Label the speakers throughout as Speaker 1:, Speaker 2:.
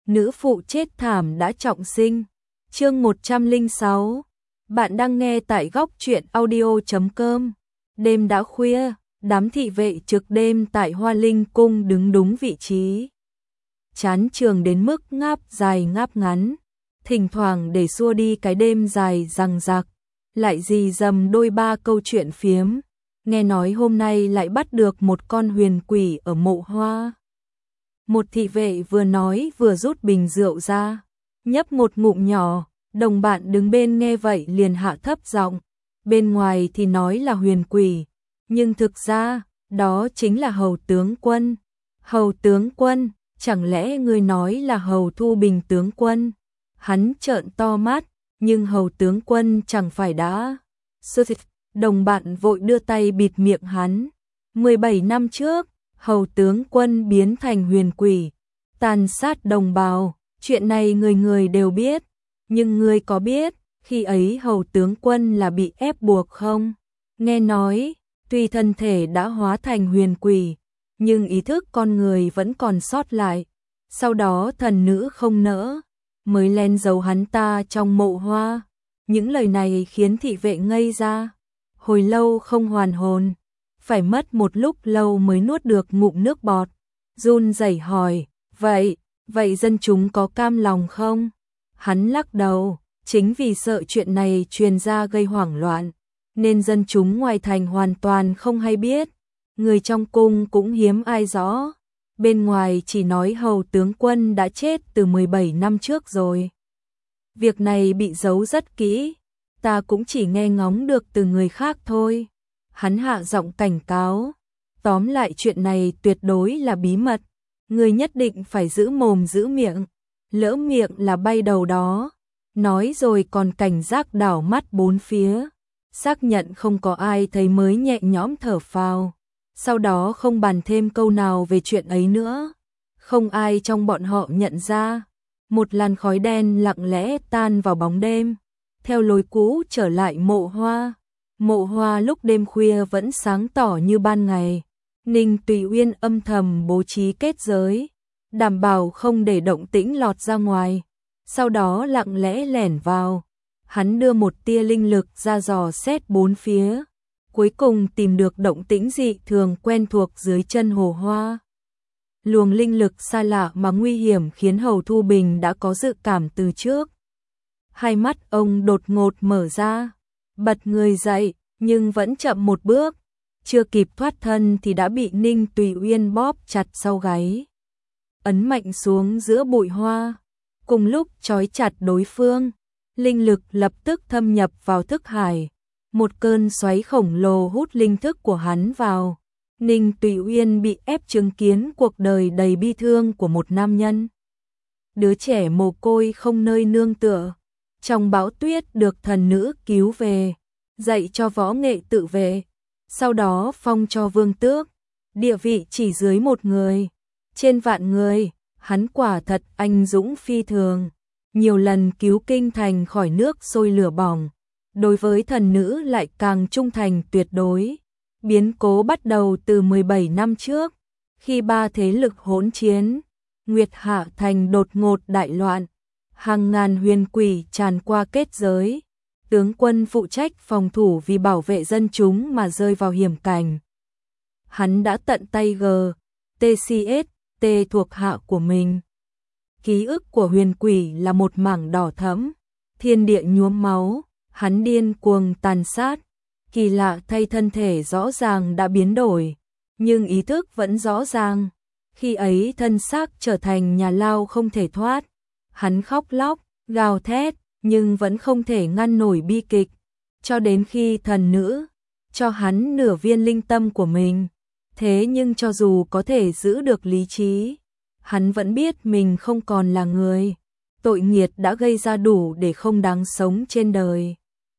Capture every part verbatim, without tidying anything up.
Speaker 1: nữ phụ chết thảm đã trọng sinh. Chương một trăm lẻ sáu. Bạn đang nghe tại góc truyện audio chấm com. Đêm đã khuya, đám thị vệ trực đêm tại Hoa Linh cung đứng đúng vị trí. Chán trường đến mức ngáp dài ngáp ngắn, thỉnh thoảng để xua đi cái đêm dài dằng dặc, lại rì rầm đôi ba câu chuyện phiếm. Nghe nói hôm nay lại bắt được một con huyền quỷ ở Mộ Hoa. Một thị vệ vừa nói vừa rút bình rượu ra, nhấp một ngụm nhỏ. Đồng bạn đứng bên nghe vậy liền hạ thấp giọng, bên ngoài thì nói là huyền quỷ, nhưng thực ra, đó chính là Hầu tướng quân. Hầu tướng quân, chẳng lẽ ngươi nói là Hầu Thu Bình tướng quân? Hắn trợn to mắt, nhưng Hầu tướng quân chẳng phải đã... Đồng bạn vội đưa tay bịt miệng hắn. mười bảy năm trước, Hầu tướng quân biến thành huyền quỷ, tàn sát đồng bào, chuyện này người người đều biết. Nhưng ngươi có biết, khi ấy Hầu tướng quân là bị ép buộc không? Nghe nói, tuy thân thể đã hóa thành huyền quỷ, nhưng ý thức con người vẫn còn sót lại. Sau đó thần nữ không nỡ, mới len giấu hắn ta trong Mộ Hoa. Những lời này khiến thị vệ ngây ra, hồi lâu không hoàn hồn, phải mất một lúc lâu mới nuốt được ngụm nước bọt. Run rẩy hỏi, vậy, vậy dân chúng có cam lòng không? Hắn lắc đầu, chính vì sợ chuyện này truyền ra gây hoảng loạn, nên dân chúng ngoài thành hoàn toàn không hay biết, người trong cung cũng hiếm ai rõ, bên ngoài chỉ nói Hầu tướng quân đã chết từ mười bảy năm trước rồi. Việc này bị giấu rất kỹ, ta cũng chỉ nghe ngóng được từ người khác thôi. Hắn hạ giọng cảnh cáo, tóm lại chuyện này tuyệt đối là bí mật, người nhất định phải giữ mồm giữ miệng. Lỡ miệng là bay đầu đó. Nói rồi còn cảnh giác đảo mắt bốn phía, xác nhận không có ai thấy mới nhẹ nhõm thở phào. Sau đó không bàn thêm câu nào về chuyện ấy nữa. Không ai trong bọn họ nhận ra. Một làn khói đen lặng lẽ tan vào bóng đêm, theo lối cũ trở lại Mộ Hoa. Mộ Hoa lúc đêm khuya vẫn sáng tỏ như ban ngày. Ninh Tùy Uyên âm thầm bố trí kết giới, đảm bảo không để động tĩnh lọt ra ngoài, sau đó lặng lẽ lẻn vào. Hắn đưa một tia linh lực ra dò xét bốn phía, cuối cùng tìm được động tĩnh dị thường quen thuộc dưới chân hồ hoa. Luồng linh lực xa lạ mà nguy hiểm khiến Hầu Thu Bình đã có dự cảm từ trước. Hai mắt ông đột ngột mở ra, bật người dậy, nhưng vẫn chậm một bước, chưa kịp thoát thân thì đã bị Ninh Tùy Uyên bóp chặt sau gáy, ấn mạnh xuống giữa bụi hoa, cùng lúc trói chặt đối phương. Linh lực lập tức thâm nhập vào thức hải, một cơn xoáy khổng lồ hút linh thức của hắn vào. Ninh Tùy Uyên bị ép chứng kiến cuộc đời đầy bi thương của một nam nhân, đứa trẻ mồ côi không nơi nương tựa, trong bão tuyết được thần nữ cứu về, dạy cho võ nghệ tự vệ, sau đó phong cho vương tước, địa vị chỉ dưới một người trên vạn người. Hắn quả thật anh dũng phi thường, nhiều lần cứu kinh thành khỏi nước sôi lửa bỏng, đối với thần nữ lại càng trung thành tuyệt đối. Biến cố bắt đầu từ mười bảy năm trước, khi ba thế lực hỗn chiến, Nguyệt Hạ thành đột ngột đại loạn, hàng ngàn huyền quỷ tràn qua kết giới, tướng quân phụ trách phòng thủ vì bảo vệ dân chúng mà rơi vào hiểm cảnh. Hắn đã tận tay G, tê xê ét, T thuộc hạ của mình. Ký ức của huyền quỷ là một mảng đỏ thẫm, thiên địa nhuốm máu, hắn điên cuồng tàn sát. Kỳ lạ thay, thân thể rõ ràng đã biến đổi, nhưng ý thức vẫn rõ ràng. Khi ấy thân xác trở thành nhà lao không thể thoát. Hắn khóc lóc, gào thét, nhưng vẫn không thể ngăn nổi bi kịch. Cho đến khi thần nữ cho hắn nửa viên linh tâm của mình. Thế nhưng cho dù có thể giữ được lý trí, hắn vẫn biết mình không còn là người. Tội nghiệt đã gây ra đủ để không đáng sống trên đời.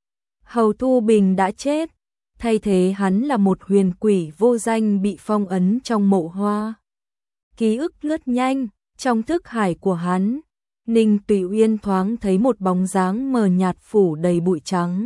Speaker 1: Hầu Thu Bình đã chết, thay thế hắn là một huyền quỷ vô danh bị phong ấn trong Mộ Hoa. Ký ức lướt nhanh, trong thức hải của hắn, Ninh Tùy Uyên thoáng thấy một bóng dáng mờ nhạt phủ đầy bụi trắng.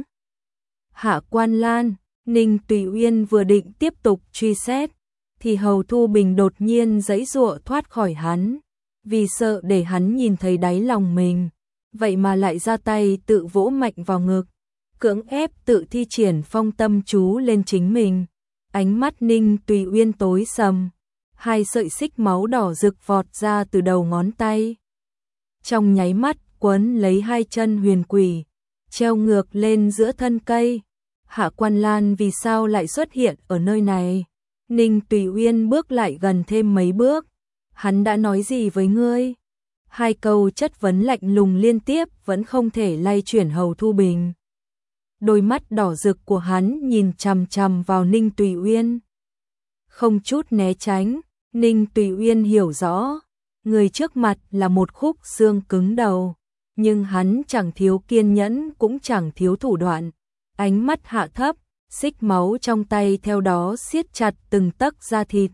Speaker 1: Hạ Quan Lan, Ninh Tùy Uyên vừa định tiếp tục truy xét, thì Hầu Thu Bình đột nhiên giãy giụa thoát khỏi hắn, vì sợ để hắn nhìn thấy đáy lòng mình, vậy mà lại ra tay tự vỗ mạnh vào ngực, cưỡng ép tự thi triển phong tâm chú lên chính mình. Ánh mắt Ninh Tùy Uyên tối sầm, hai sợi xích máu đỏ rực vọt ra từ đầu ngón tay. Trong nháy mắt quấn lấy hai chân huyền quỷ, treo ngược lên giữa thân cây. Hạ Quan Lan vì sao lại xuất hiện ở nơi này? Ninh Tùy Uyên bước lại gần thêm mấy bước. Hắn đã nói gì với ngươi? Hai câu chất vấn lạnh lùng liên tiếp vẫn không thể lay chuyển Hầu Thu Bình. Đôi mắt đỏ rực của hắn nhìn chằm chằm vào Ninh Tùy Uyên. Không chút né tránh, Ninh Tùy Uyên hiểu rõ, người trước mặt là một khúc xương cứng đầu, nhưng hắn chẳng thiếu kiên nhẫn cũng chẳng thiếu thủ đoạn. Ánh mắt hạ thấp, xích máu trong tay theo đó siết chặt từng tấc da thịt.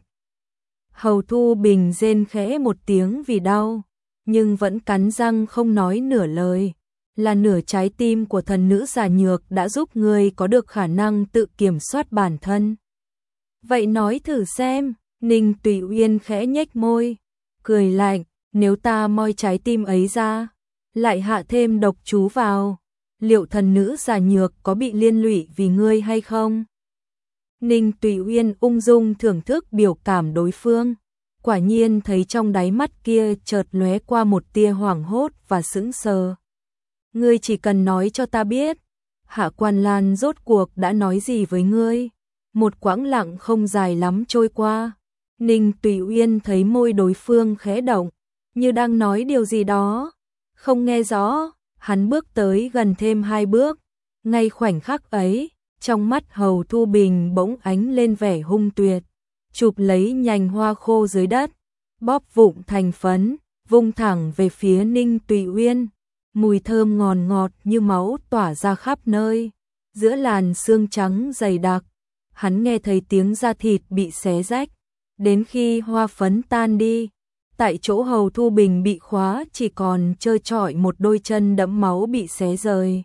Speaker 1: Hầu Thu Bình rên khẽ một tiếng vì đau, nhưng vẫn cắn răng không nói nửa lời. Là nửa trái tim của thần nữ già nhược đã giúp ngươi có được khả năng tự kiểm soát bản thân. Vậy nói thử xem, Ninh Tùy Uyên khẽ nhếch môi, cười lạnh, nếu ta moi trái tim ấy ra, lại hạ thêm độc chú vào, liệu thần nữ già nhược có bị liên lụy vì ngươi hay không? Ninh Tùy Uyên ung dung thưởng thức biểu cảm đối phương, quả nhiên thấy trong đáy mắt kia chợt lóe qua một tia hoảng hốt và sững sờ. Ngươi chỉ cần nói cho ta biết, Hạ Quan Lan rốt cuộc đã nói gì với ngươi? Một quãng lặng không dài lắm trôi qua, Ninh Tùy Uyên thấy môi đối phương khẽ động, như đang nói điều gì đó. Không nghe rõ, hắn bước tới gần thêm hai bước. Ngay khoảnh khắc ấy, trong mắt Hầu Thu Bình bỗng ánh lên vẻ hung tuyệt, chụp lấy nhành hoa khô dưới đất, bóp vụn thành phấn, vung thẳng về phía Ninh Tùy Uyên. Mùi thơm ngọt ngọt như máu tỏa ra khắp nơi, giữa làn xương trắng dày đặc, hắn nghe thấy tiếng da thịt bị xé rách, đến khi hoa phấn tan đi, tại chỗ Hầu Thu Bình bị khóa chỉ còn trơ trọi một đôi chân đẫm máu bị xé rời.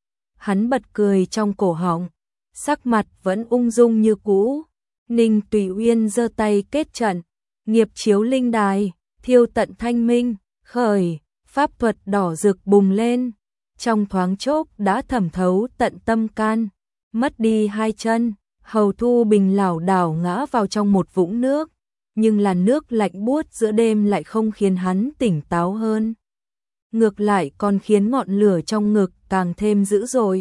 Speaker 1: Hắn bật cười trong cổ họng, sắc mặt vẫn ung dung như cũ. Ninh Tùy Uyên giơ tay kết trận, nghiệp chiếu linh đài, thiêu tận thanh minh, khởi. Pháp thuật đỏ rực bùng lên, trong thoáng chốc đã thẩm thấu tận tâm can, mất đi hai chân, Hầu Thu Bình lảo đảo ngã vào trong một vũng nước, nhưng làn nước lạnh buốt giữa đêm lại không khiến hắn tỉnh táo hơn. Ngược lại còn khiến ngọn lửa trong ngực càng thêm dữ dội.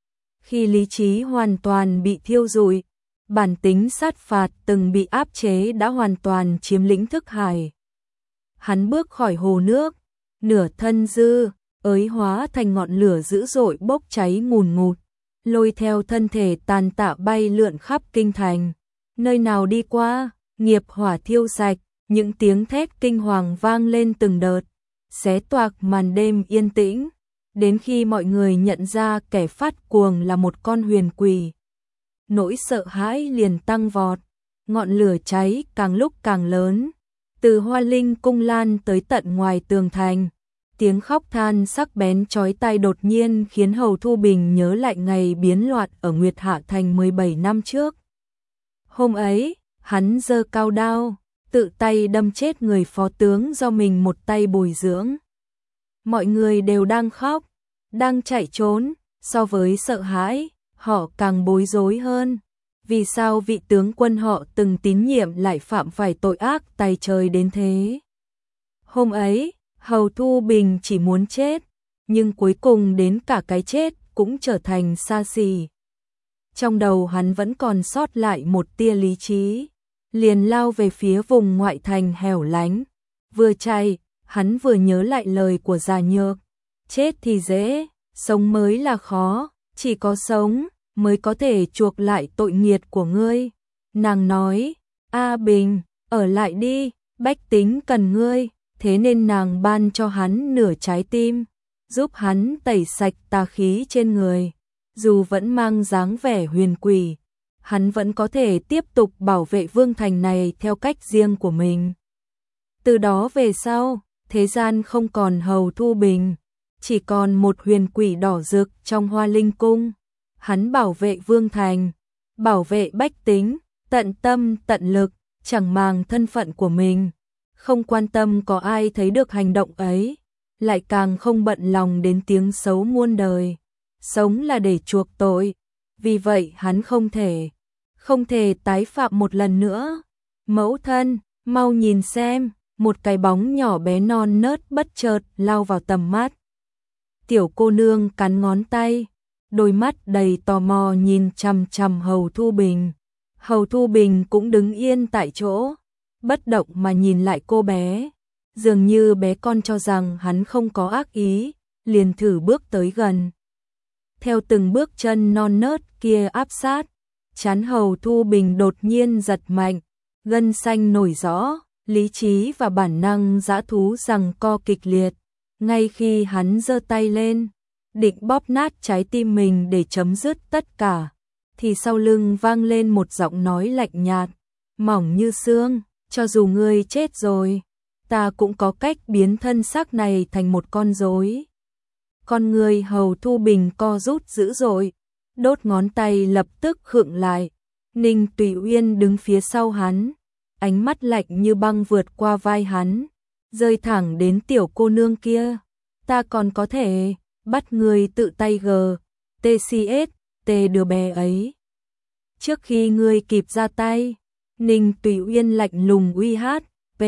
Speaker 1: Khi lý trí hoàn toàn bị thiêu rụi, bản tính sát phạt từng bị áp chế đã hoàn toàn chiếm lĩnh thức hải. Hắn bước khỏi hồ nước, nửa thân dư, ới hóa thành ngọn lửa dữ dội bốc cháy ngùn ngụt, lôi theo thân thể tàn tạ bay lượn khắp kinh thành. Nơi nào đi qua, nghiệp hỏa thiêu sạch, những tiếng thét kinh hoàng vang lên từng đợt, xé toạc màn đêm yên tĩnh, đến khi mọi người nhận ra kẻ phát cuồng là một con huyền quỷ. Nỗi sợ hãi liền tăng vọt, ngọn lửa cháy càng lúc càng lớn, từ Hoa Linh cung lan tới tận ngoài tường thành. Tiếng khóc than sắc bén chói tai đột nhiên khiến Hầu Thu Bình nhớ lại ngày biến loạn ở Nguyệt Hạ Thành mười bảy năm trước. Hôm ấy, hắn giơ cao đao, tự tay đâm chết người phó tướng do mình một tay bồi dưỡng. Mọi người đều đang khóc, đang chạy trốn, so với sợ hãi, họ càng bối rối hơn. Vì sao vị tướng quân họ từng tín nhiệm lại phạm phải tội ác tày trời đến thế? Hôm ấy, Hầu Thu Bình chỉ muốn chết, nhưng cuối cùng đến cả cái chết cũng trở thành xa xỉ. Trong đầu hắn vẫn còn sót lại một tia lý trí, liền lao về phía vùng ngoại thành hẻo lánh. Vừa chạy, hắn vừa nhớ lại lời của già nhược. Chết thì dễ, sống mới là khó, chỉ có sống mới có thể chuộc lại tội nghiệt của ngươi. Nàng nói, A Bình, ở lại đi, bách tính cần ngươi. Thế nên nàng ban cho hắn nửa trái tim, giúp hắn tẩy sạch tà khí trên người. Dù vẫn mang dáng vẻ huyền quỷ, hắn vẫn có thể tiếp tục bảo vệ vương thành này theo cách riêng của mình. Từ đó về sau, thế gian không còn Hầu Thu Bình, chỉ còn một huyền quỷ đỏ rực trong Hoa Linh cung. Hắn bảo vệ vương thành, bảo vệ bách tính, tận tâm tận lực, chẳng màng thân phận của mình. không quan tâm có ai thấy được hành động ấy, lại càng không bận lòng đến tiếng xấu muôn đời. Sống là để chuộc tội, vì vậy hắn không thể, không thể tái phạm một lần nữa. Mẫu thân, mau nhìn xem, một cái bóng nhỏ bé non nớt bất chợt lao vào tầm mắt. Tiểu cô nương cắn ngón tay, đôi mắt đầy tò mò nhìn chằm chằm Hầu Thu Bình. Hầu Thu Bình cũng đứng yên tại chỗ, bất động mà nhìn lại cô bé. Dường như bé con cho rằng hắn không có ác ý, liền thử bước tới gần. Theo từng bước chân non nớt kia áp sát, trán Hầu Thu Bình đột nhiên giật mạnh, gân xanh nổi rõ, lý trí và bản năng dã thú giằng co kịch liệt. Ngay khi hắn giơ tay lên, định bóp nát trái tim mình để chấm dứt tất cả, thì sau lưng vang lên một giọng nói lạnh nhạt, mỏng như xương, cho dù ngươi chết rồi, ta cũng có cách biến thân xác này thành một con rối. Con người Hầu Thu Bình co rút dữ dội, đốt ngón tay lập tức khựng lại. Ninh Tùy Uyên đứng phía sau hắn, ánh mắt lạnh như băng vượt qua vai hắn, rơi thẳng đến tiểu cô nương kia. Ta còn có thể bắt người tự tay gờ, tê xê ét, tê đứa bé ấy. Trước khi ngươi kịp ra tay, Ninh Tùy Uyên lạnh lùng uy hát, P.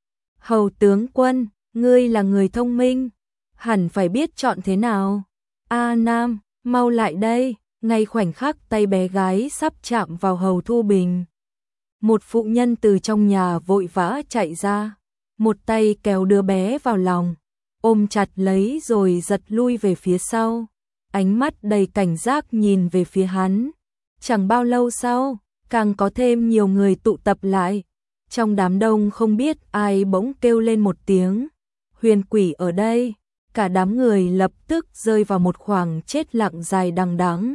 Speaker 1: Hầu tướng quân, ngươi là người thông minh, hẳn phải biết chọn thế nào. A Nam, mau lại đây. Ngay khoảnh khắc tay bé gái sắp chạm vào Hầu Thu Bình, một phụ nhân từ trong nhà vội vã chạy ra, một tay kéo đứa bé vào lòng, ôm chặt lấy rồi giật lui về phía sau, ánh mắt đầy cảnh giác nhìn về phía hắn. Chẳng bao lâu sau, càng có thêm nhiều người tụ tập lại. Trong đám đông không biết ai bỗng kêu lên một tiếng, huyền quỷ ở đây. Cả đám người lập tức rơi vào một khoảng chết lặng dài đằng đẵng.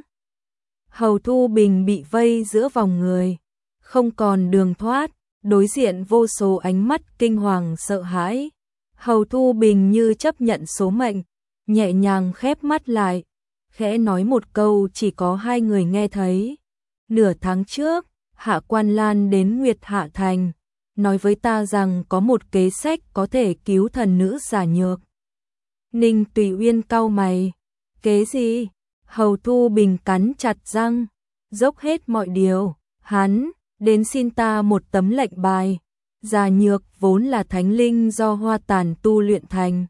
Speaker 1: Hầu Thu Bình bị vây giữa vòng người, không còn đường thoát, đối diện vô số ánh mắt kinh hoàng sợ hãi. Hầu Thu Bình như chấp nhận số mệnh, nhẹ nhàng khép mắt lại, khẽ nói một câu chỉ có hai người nghe thấy. Nửa tháng trước, Hạ Quan Lan đến Nguyệt Hạ Thành, nói với ta rằng có một kế sách có thể cứu thần nữ giả nhược. Ninh Tùy Uyên cau mày, kế gì? Hầu Thu Bình cắn chặt răng, dốc hết mọi điều, hắn đến xin ta một tấm lệnh bài. Giả nhược vốn là thánh linh do Hoa Tàn tu luyện thành,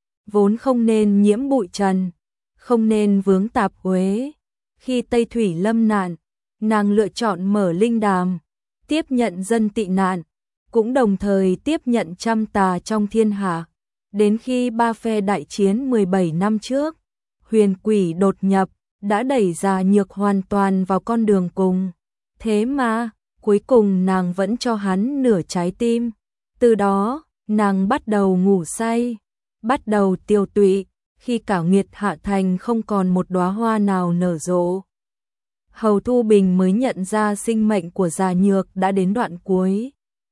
Speaker 1: vốn không nên nhiễm bụi trần, không nên vướng tạp uế. Khi Tây Thủy lâm nạn, nàng lựa chọn mở linh đàm, tiếp nhận dân tị nạn, cũng đồng thời tiếp nhận trăm tà trong thiên hạ. Đến khi ba phe đại chiến mười bảy năm trước, huyền quỷ đột nhập, đã đẩy Giả nhược hoàn toàn vào con đường cùng. Thế mà, cuối cùng nàng vẫn cho hắn nửa trái tim. Từ đó, nàng bắt đầu ngủ say, bắt đầu tiêu tụy, khi cả Nguyệt Hạ Thành không còn một đóa hoa nào nở rộ. Hầu Thu Bình mới nhận ra sinh mệnh của Giả nhược đã đến đoạn cuối.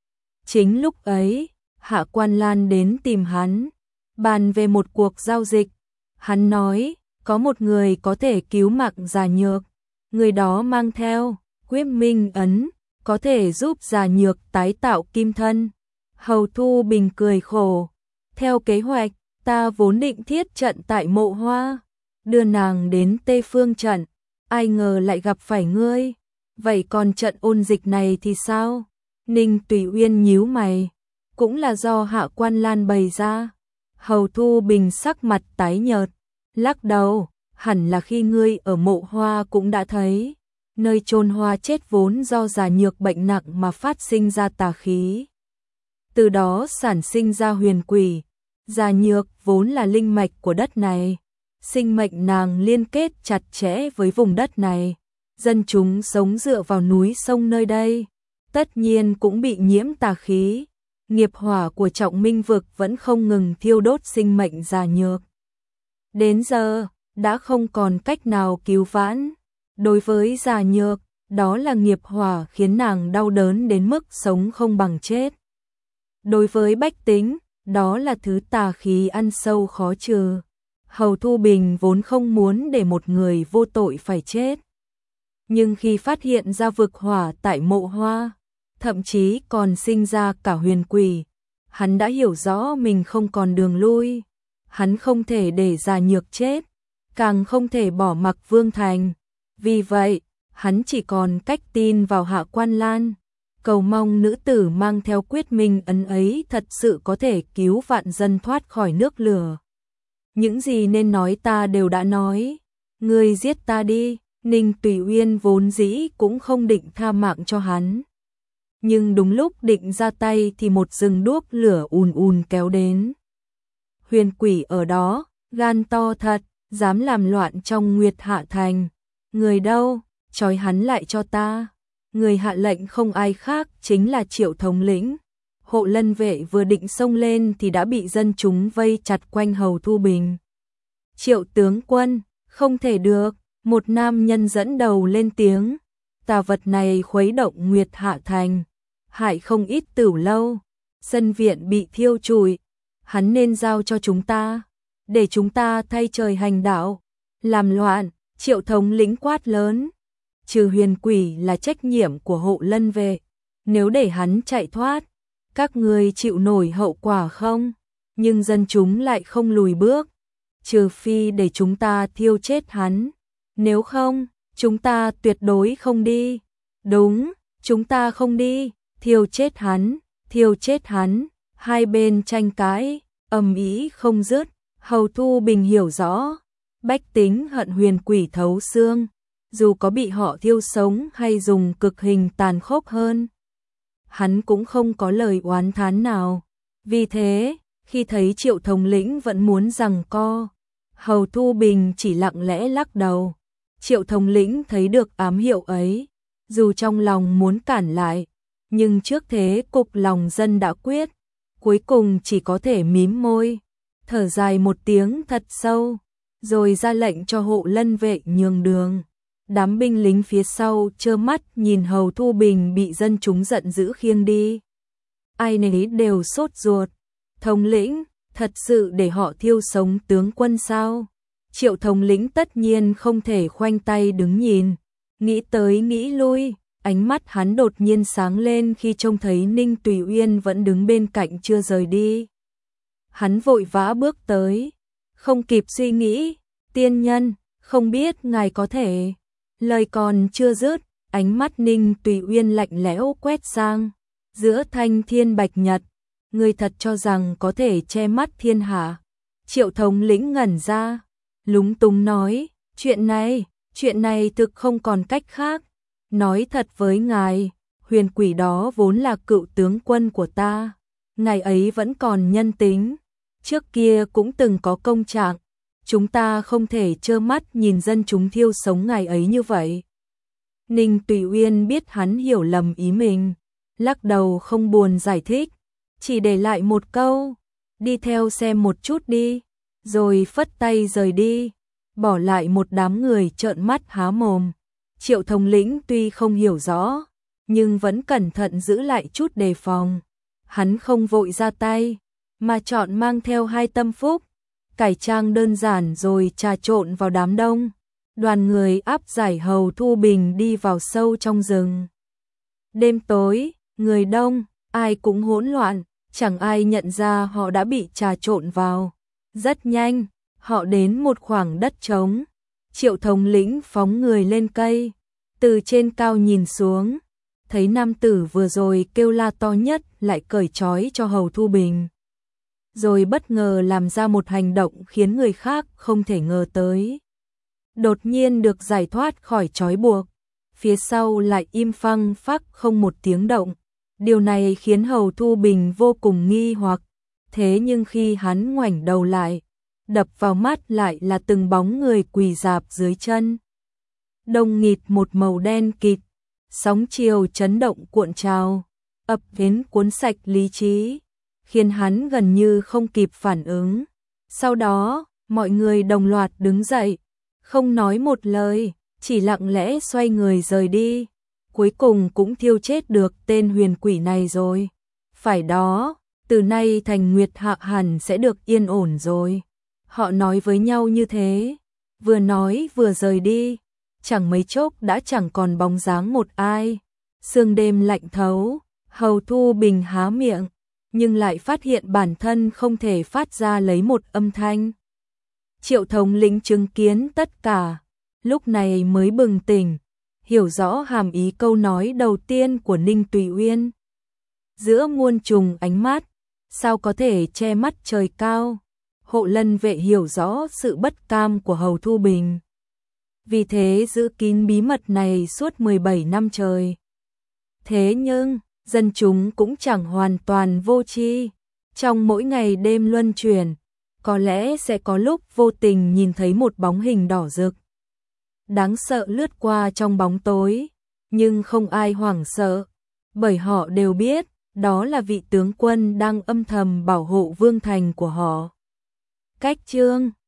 Speaker 1: Chính lúc ấy, Hạ Quan Lan đến tìm hắn, bàn về một cuộc giao dịch. Hắn nói, có một người có thể cứu mạng Giả nhược, người đó mang theo Quyết Minh ấn, có thể giúp Giả nhược tái tạo kim thân. Hầu Thu Bình cười khổ, theo kế hoạch, ta vốn định thiết trận tại Mộ Hoa, đưa nàng đến Tây Phương trận, ai ngờ lại gặp phải ngươi. Vậy còn trận ôn dịch này thì sao? Ninh Tùy Uyên nhíu mày, cũng là do Hạ Quan Lan bày ra. Hầu Thu Bình sắc mặt tái nhợt, lắc đầu, hẳn là khi ngươi ở Mộ Hoa cũng đã thấy, nơi chôn hoa chết vốn do Giả nhược bệnh nặng mà phát sinh ra tà khí, từ đó sản sinh ra huyền quỷ. Giả nhược vốn là linh mạch của đất này, sinh mệnh nàng liên kết chặt chẽ với vùng đất này, dân chúng sống dựa vào núi sông nơi đây, tất nhiên cũng bị nhiễm tà khí. Nghiệp hỏa của Trọng Minh vực vẫn không ngừng thiêu đốt sinh mệnh Giả nhược. Đến giờ, đã không còn cách nào cứu vãn. Đối với Giả nhược, đó là nghiệp hỏa khiến nàng đau đớn đến mức sống không bằng chết. Đối với bách tính, đó là thứ tà khí ăn sâu khó trừ. Hầu Thu Bình vốn không muốn để một người vô tội phải chết. Nhưng khi phát hiện ra vực hỏa tại Mộ Hoa, thậm chí còn sinh ra cả huyền quỷ, Hắn đã hiểu rõ mình không còn đường lui. Hắn không thể để Già Nhược chết, càng không thể bỏ mặc Vương Thành. Vì vậy, hắn chỉ còn cách tin vào Hạ Quan Lan, cầu mong nữ tử mang theo quyết minh ấn ấy thật sự có thể cứu vạn dân thoát khỏi nước lửa. Những gì nên nói ta đều đã nói, ngươi giết ta đi. Ninh Tùy Uyên vốn dĩ cũng không định tha mạng cho hắn. Nhưng đúng lúc định ra tay thì một rừng đuốc lửa ùn ùn kéo đến. Huyền quỷ ở đó, gan to thật, dám làm loạn trong Nguyệt Hạ Thành. Người đâu, trói hắn lại cho ta. Người hạ lệnh không ai khác chính là Triệu thống lĩnh. Hộ Lân vệ vừa định xông lên thì đã bị dân chúng vây chặt quanh Hầu Thu Bình. Triệu tướng quân, không thể được, một nam nhân dẫn đầu lên tiếng. Tà vật này khuấy động Nguyệt Hạ Thành, hại không ít Tửu Lâu, sân viện bị thiêu trụi. Hắn nên giao cho chúng ta, để chúng ta thay trời hành đạo. Làm loạn, Triệu thống lĩnh quát lớn. Trừ huyền quỷ là trách nhiệm của Hộ Lân vệ. Nếu để hắn chạy thoát, các người chịu nổi hậu quả không? Nhưng dân chúng lại không lùi bước. Trừ phi để chúng ta thiêu chết hắn. Nếu không, chúng ta tuyệt đối không đi. Đúng, chúng ta không đi. Thiêu chết hắn, thiêu chết hắn. Hai bên tranh cãi, ầm ĩ không dứt. Hầu Thu Bình hiểu rõ, bách tính hận huyền quỷ thấu xương. Dù có bị họ thiêu sống hay dùng cực hình tàn khốc hơn, hắn cũng không có lời oán thán nào. Vì thế, khi thấy Triệu thống lĩnh vẫn muốn giằng co, Hầu Thu Bình chỉ lặng lẽ lắc đầu. Triệu thống lĩnh thấy được ám hiệu ấy, dù trong lòng muốn cản lại, nhưng trước thế cục lòng dân đã quyết, cuối cùng chỉ có thể mím môi, thở dài một tiếng thật sâu, rồi ra lệnh cho Hộ Lân vệ nhường đường. Đám binh lính phía sau trơ mắt nhìn Hầu Thu Bình bị dân chúng giận dữ khiêng đi. Ai nấy đều sốt ruột. Thống lĩnh, thật sự để họ thiêu sống tướng quân sao? Triệu thống lĩnh tất nhiên không thể khoanh tay đứng nhìn. Nghĩ tới nghĩ lui, ánh mắt hắn đột nhiên sáng lên khi trông thấy Ninh Tùy Uyên vẫn đứng bên cạnh chưa rời đi. Hắn vội vã bước tới, không kịp suy nghĩ. Tiên nhân, không biết ngài có thể... Lời còn chưa dứt, ánh mắt Ninh Tùy Uyên lạnh lẽo quét sang. Giữa thanh thiên bạch nhật, người thật cho rằng có thể che mắt thiên hạ. Triệu thống lĩnh ngẩn ra, lúng túng nói, chuyện này, chuyện này thực không còn cách khác. Nói thật với ngài, huyền quỷ đó vốn là cựu tướng quân của ta. Ngài ấy vẫn còn nhân tính, trước kia cũng từng có công trạng. Chúng ta không thể trơ mắt nhìn dân chúng thiêu sống ngài ấy như vậy. Ninh Tùy Uyên biết hắn hiểu lầm ý mình, lắc đầu không buồn giải thích, chỉ để lại một câu, đi theo xem một chút đi, rồi phất tay rời đi, bỏ lại một đám người trợn mắt há mồm. Triệu thống lĩnh tuy không hiểu rõ, nhưng vẫn cẩn thận giữ lại chút đề phòng. Hắn không vội ra tay, mà chọn mang theo hai tâm phúc, cải trang đơn giản rồi trà trộn vào đám đông. Đoàn người áp giải Hầu Thu Bình đi vào sâu trong rừng. Đêm tối, người đông, ai cũng hỗn loạn, chẳng ai nhận ra họ đã bị trà trộn vào. Rất nhanh, họ đến một khoảng đất trống. Triệu thống lĩnh phóng người lên cây, từ trên cao nhìn xuống, thấy nam tử vừa rồi kêu la to nhất lại cởi trói cho Hầu Thu Bình. Rồi bất ngờ làm ra một hành động khiến người khác không thể ngờ tới. Đột nhiên được giải thoát khỏi trói buộc, phía sau lại im phăng phắc không một tiếng động. Điều này khiến Hầu Thu Bình vô cùng nghi hoặc, thế nhưng khi hắn ngoảnh đầu lại, đập vào mắt lại là từng bóng người quỳ rạp dưới chân. Đông nghịt một màu đen kịt, sóng chiều chấn động cuộn trào, ập đến cuốn sạch lý trí, khiến hắn gần như không kịp phản ứng. Sau đó, mọi người đồng loạt đứng dậy, không nói một lời, chỉ lặng lẽ xoay người rời đi. Cuối cùng cũng thiêu chết được tên huyền quỷ này rồi. Phải đó, từ nay thành Nguyệt Hạ hẳn sẽ được yên ổn rồi. Họ nói với nhau như thế, vừa nói vừa rời đi, chẳng mấy chốc đã chẳng còn bóng dáng một ai. Sương đêm lạnh thấu, Hầu Thu Bình há miệng, nhưng lại phát hiện bản thân không thể phát ra lấy một âm thanh. Triệu thống lĩnh chứng kiến tất cả, lúc này mới bừng tỉnh, hiểu rõ hàm ý câu nói đầu tiên của Ninh Tùy Uyên. Giữa muôn trùng ánh mắt, sao có thể che mắt trời cao? Hộ Lân vệ hiểu rõ sự bất cam của Hầu Thu Bình. Vì thế giữ kín bí mật này suốt mười bảy năm trời. Thế nhưng, dân chúng cũng chẳng hoàn toàn vô tri. Trong mỗi ngày đêm luân chuyển, có lẽ sẽ có lúc vô tình nhìn thấy một bóng hình đỏ rực. Đáng sợ lướt qua trong bóng tối, nhưng không ai hoảng sợ, bởi họ đều biết, đó là vị tướng quân đang âm thầm bảo hộ vương thành của họ. Cách chương